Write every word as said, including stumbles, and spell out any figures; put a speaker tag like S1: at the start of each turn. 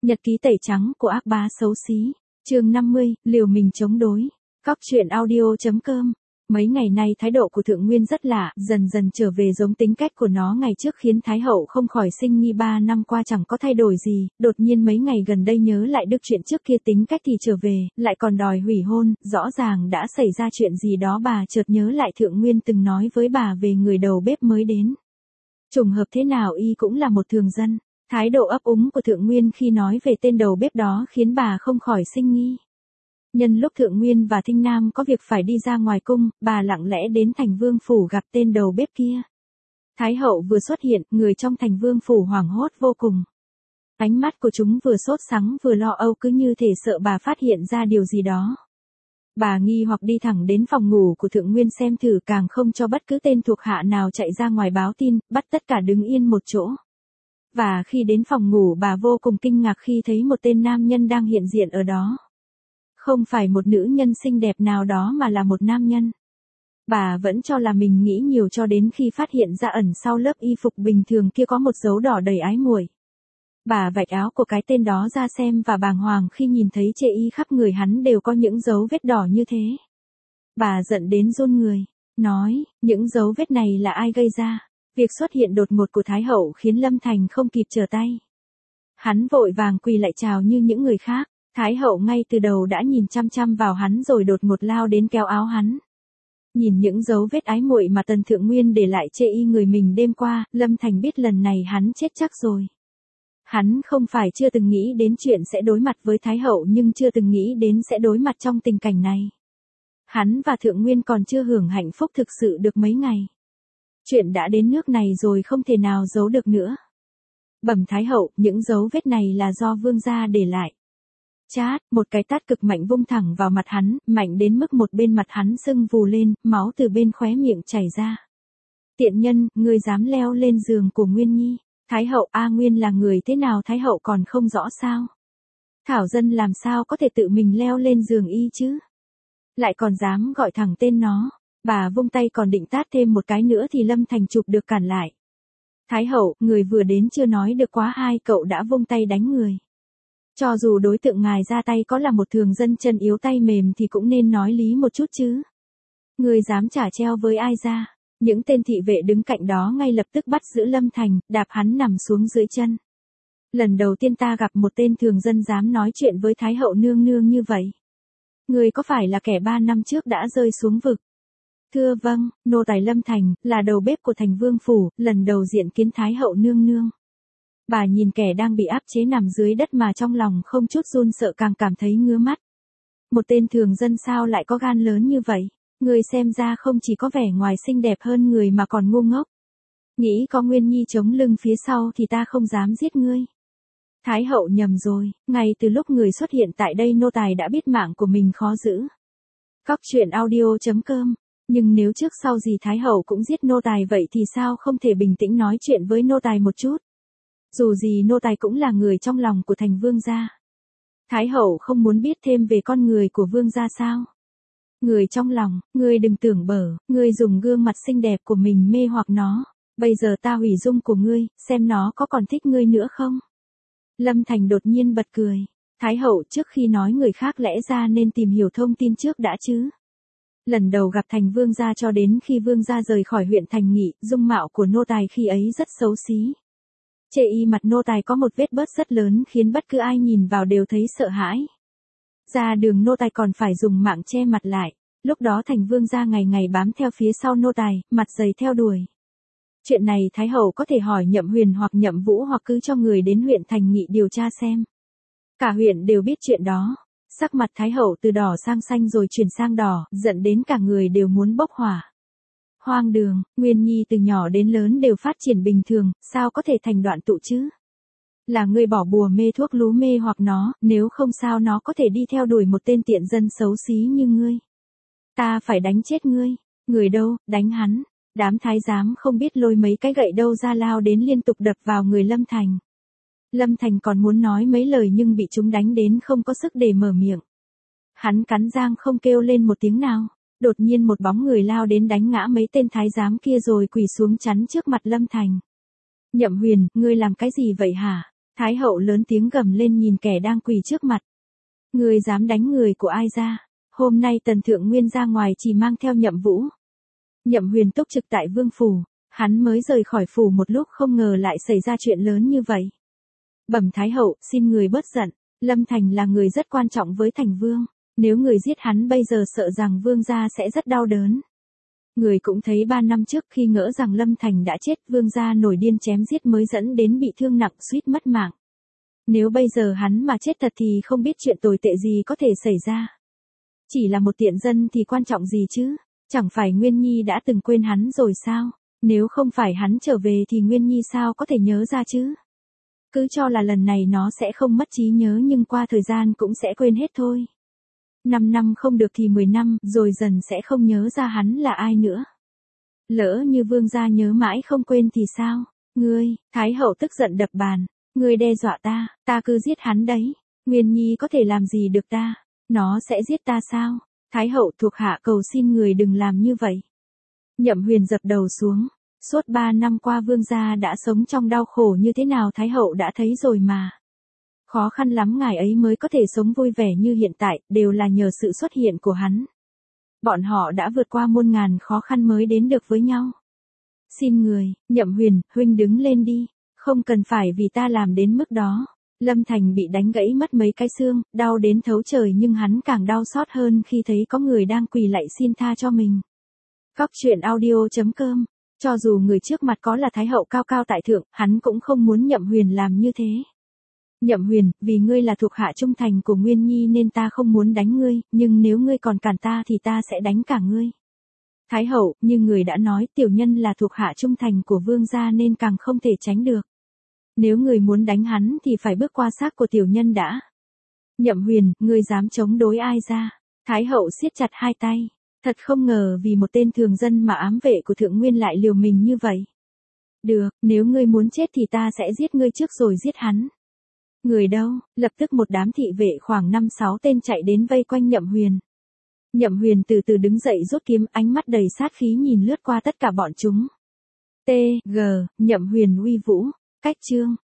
S1: Nhật ký tẩy trắng của ác bá xấu xí. Chương năm mươi, liều mình chống đối. Cóc truyện audio chấm com. Mấy ngày nay thái độ của Thượng Nguyên rất lạ, dần dần trở về giống tính cách của nó ngày trước khiến Thái hậu không khỏi sinh nghi ba năm qua chẳng có thay đổi gì, đột nhiên mấy ngày gần đây nhớ lại được chuyện trước kia tính cách thì trở về, lại còn đòi hủy hôn, rõ ràng đã xảy ra chuyện gì đó. Bà chợt nhớ lại Thượng Nguyên từng nói với bà về người đầu bếp mới đến. Trùng hợp thế nào y cũng là một thường dân. Thái độ ấp úng của Thượng Nguyên khi nói về tên đầu bếp đó khiến bà không khỏi sinh nghi. Nhân lúc Thượng Nguyên và Thinh Nam có việc phải đi ra ngoài cung, bà lặng lẽ đến Thành Vương phủ gặp tên đầu bếp kia. Thái hậu vừa xuất hiện, người trong Thành Vương phủ hoảng hốt vô cùng. Ánh mắt của chúng vừa sốt sắng vừa lo âu, cứ như thể sợ bà phát hiện ra điều gì đó. Bà nghi hoặc đi thẳng đến phòng ngủ của Thượng Nguyên xem thử, càng không cho bất cứ tên thuộc hạ nào chạy ra ngoài báo tin, bắt tất cả đứng yên một chỗ. Và khi đến phòng ngủ, bà vô cùng kinh ngạc khi thấy một tên nam nhân đang hiện diện ở đó. Không phải một nữ nhân xinh đẹp nào đó mà là một nam nhân. Bà vẫn cho là mình nghĩ nhiều cho đến khi phát hiện ra ẩn sau lớp y phục bình thường kia có một dấu đỏ đầy ái muội. Bà vạch áo của cái tên đó ra xem và bàng hoàng khi nhìn thấy chê y khắp người hắn đều có những dấu vết đỏ như thế. Bà giận đến run người, nói, những dấu vết này là ai gây ra? Việc xuất hiện đột ngột của Thái hậu khiến Lâm Thành không kịp trở tay. Hắn vội vàng quỳ lại chào như những người khác. Thái hậu ngay từ đầu đã nhìn chăm chăm vào hắn rồi đột ngột lao đến kéo áo hắn. Nhìn những dấu vết ái muội mà Tần Thượng Nguyên để lại chê y người mình đêm qua, Lâm Thành biết lần này hắn chết chắc rồi. Hắn không phải chưa từng nghĩ đến chuyện sẽ đối mặt với Thái hậu, nhưng chưa từng nghĩ đến sẽ đối mặt trong tình cảnh này. Hắn và Thượng Nguyên còn chưa hưởng hạnh phúc thực sự được mấy ngày. Chuyện đã đến nước này rồi không thể nào giấu được nữa. Bẩm Thái hậu, những dấu vết này là do vương gia để lại. Chát, một cái tát cực mạnh vung thẳng vào mặt hắn, mạnh đến mức một bên mặt hắn sưng vù lên, máu từ bên khóe miệng chảy ra. Tiện nhân, ngươi dám leo lên giường của Nguyên Nhi. Thái hậu, A Nguyên là người thế nào Thái hậu còn không rõ sao? Thảo dân làm sao có thể tự mình leo lên giường y chứ? Lại còn dám gọi thẳng tên nó. Bà vung tay còn định tát thêm một cái nữa thì Lâm Thành chụp được cản lại. Thái hậu, người vừa đến chưa nói được quá hai cậu đã vung tay đánh người. Cho dù đối tượng ngài ra tay có là một thường dân chân yếu tay mềm thì cũng nên nói lý một chút chứ. Người dám trả treo với ai ra? Những tên thị vệ đứng cạnh đó ngay lập tức bắt giữ Lâm Thành, đạp hắn nằm xuống dưới chân. Lần đầu tiên ta gặp một tên thường dân dám nói chuyện với Thái hậu nương nương như vậy. Người có phải là kẻ ba năm trước đã rơi xuống vực? Thưa vâng, nô tài Lâm Thành, là đầu bếp của Thành Vương phủ, lần đầu diện kiến Thái hậu nương nương. Bà nhìn kẻ đang bị áp chế nằm dưới đất mà trong lòng không chút run sợ, càng cảm thấy ngứa mắt. Một tên thường dân sao lại có gan lớn như vậy? Người xem ra không chỉ có vẻ ngoài xinh đẹp hơn người mà còn ngu ngốc. Nghĩ có Nguyên Nhi chống lưng phía sau thì ta không dám giết ngươi. Thái hậu nhầm rồi, ngay từ lúc người xuất hiện tại đây nô tài đã biết mạng của mình khó giữ. Cóc truyện audio chấm com. Nhưng nếu trước sau gì Thái hậu cũng giết nô tài vậy thì sao không thể bình tĩnh nói chuyện với nô tài một chút? Dù gì nô tài cũng là người trong lòng của Thành Vương gia. Thái hậu không muốn biết thêm về con người của Vương gia sao? Người trong lòng, ngươi đừng tưởng bở, ngươi dùng gương mặt xinh đẹp của mình mê hoặc nó. Bây giờ ta hủy dung của ngươi, xem nó có còn thích ngươi nữa không? Lâm Thành đột nhiên bật cười. Thái hậu, trước khi nói người khác lẽ ra nên tìm hiểu thông tin trước đã chứ. Lần đầu gặp Thành Vương gia cho đến khi Vương gia rời khỏi huyện Thành Nghị, dung mạo của nô tài khi ấy rất xấu xí. Chê y mặt nô tài có một vết bớt rất lớn khiến bất cứ ai nhìn vào đều thấy sợ hãi. Ra đường nô tài còn phải dùng mạng che mặt lại. Lúc đó Thành Vương gia ngày ngày bám theo phía sau nô tài, mặt dày theo đuổi. Chuyện này Thái hậu có thể hỏi Nhậm Huyền hoặc Nhậm Vũ hoặc cứ cho người đến huyện Thành Nghị điều tra xem. Cả huyện đều biết chuyện đó. Sắc mặt Thái hậu từ đỏ sang xanh rồi chuyển sang đỏ, giận đến cả người đều muốn bốc hỏa. Hoang đường, Nguyên Nhi từ nhỏ đến lớn đều phát triển bình thường, sao có thể thành đoạn tụ chứ? Là ngươi bỏ bùa mê thuốc lú mê hoặc nó, nếu không sao nó có thể đi theo đuổi một tên tiện dân xấu xí như ngươi. Ta phải đánh chết ngươi. Người đâu, đánh hắn. Đám thái giám không biết lôi mấy cái gậy đâu ra lao đến liên tục đập vào người Lâm Thành. Lâm Thành còn muốn nói mấy lời nhưng bị chúng đánh đến không có sức để mở miệng. Hắn cắn răng không kêu lên một tiếng nào. Đột nhiên một bóng người lao đến đánh ngã mấy tên thái giám kia rồi quỳ xuống chắn trước mặt Lâm Thành. Nhậm Huyền, ngươi làm cái gì vậy hả? Thái hậu lớn tiếng gầm lên nhìn kẻ đang quỳ trước mặt. Người dám đánh người của ai ra? Hôm nay Tần Thượng Nguyên ra ngoài chỉ mang theo Nhậm Vũ. Nhậm Huyền túc trực tại vương phủ, hắn mới rời khỏi phủ một lúc không ngờ lại xảy ra chuyện lớn như vậy. Bẩm Thái hậu, xin người bớt giận, Lâm Thành là người rất quan trọng với Thành Vương, nếu người giết hắn bây giờ sợ rằng vương gia sẽ rất đau đớn. Người cũng thấy ba năm trước khi ngỡ rằng Lâm Thành đã chết, vương gia nổi điên chém giết mới dẫn đến bị thương nặng suýt mất mạng. Nếu bây giờ hắn mà chết thật thì không biết chuyện tồi tệ gì có thể xảy ra. Chỉ là một tiện dân thì quan trọng gì chứ, chẳng phải Nguyên Nhi đã từng quên hắn rồi sao, nếu không phải hắn trở về thì Nguyên Nhi sao có thể nhớ ra chứ. Cứ cho là lần này nó sẽ không mất trí nhớ nhưng qua thời gian cũng sẽ quên hết thôi. Năm năm không được thì mười năm, rồi dần sẽ không nhớ ra hắn là ai nữa. Lỡ như vương gia nhớ mãi không quên thì sao? Ngươi, Thái hậu tức giận đập bàn. Ngươi đe dọa ta, ta cứ giết hắn đấy. Nguyên Nhi có thể làm gì được ta? Nó sẽ giết ta sao? Thái hậu thuộc hạ cầu xin người đừng làm như vậy. Nhậm Huyền dập đầu xuống. Suốt ba năm qua vương gia đã sống trong đau khổ như thế nào Thái hậu đã thấy rồi mà. Khó khăn lắm ngài ấy mới có thể sống vui vẻ như hiện tại, đều là nhờ sự xuất hiện của hắn. Bọn họ đã vượt qua muôn ngàn khó khăn mới đến được với nhau. Xin người, Nhậm Huyền, huynh đứng lên đi, không cần phải vì ta làm đến mức đó. Lâm Thành bị đánh gãy mất mấy cái xương, đau đến thấu trời nhưng hắn càng đau xót hơn khi thấy có người đang quỳ lạy xin tha cho mình. Cóc truyện audio chấm com. Cho dù người trước mặt có là Thái hậu cao cao tại thượng, hắn cũng không muốn Nhậm Huyền làm như thế. Nhậm Huyền, vì ngươi là thuộc hạ trung thành của Nguyên Nhi nên ta không muốn đánh ngươi, nhưng nếu ngươi còn cản ta thì ta sẽ đánh cả ngươi. Thái hậu, như người đã nói, tiểu nhân là thuộc hạ trung thành của vương gia nên càng không thể tránh được. Nếu người muốn đánh hắn thì phải bước qua xác của tiểu nhân đã. Nhậm Huyền, ngươi dám chống đối ai ra? Thái hậu siết chặt hai tay. Thật không ngờ vì một tên thường dân mà ám vệ của Thượng Nguyên lại liều mình như vậy. Được, nếu ngươi muốn chết thì ta sẽ giết ngươi trước rồi giết hắn. Người đâu? Lập tức một đám thị vệ khoảng năm sáu tên chạy đến vây quanh Nhậm Huyền. Nhậm Huyền từ từ đứng dậy rút kiếm, ánh mắt đầy sát khí nhìn lướt qua tất cả bọn chúng. T, G, Nhậm Huyền uy vũ. Cách chương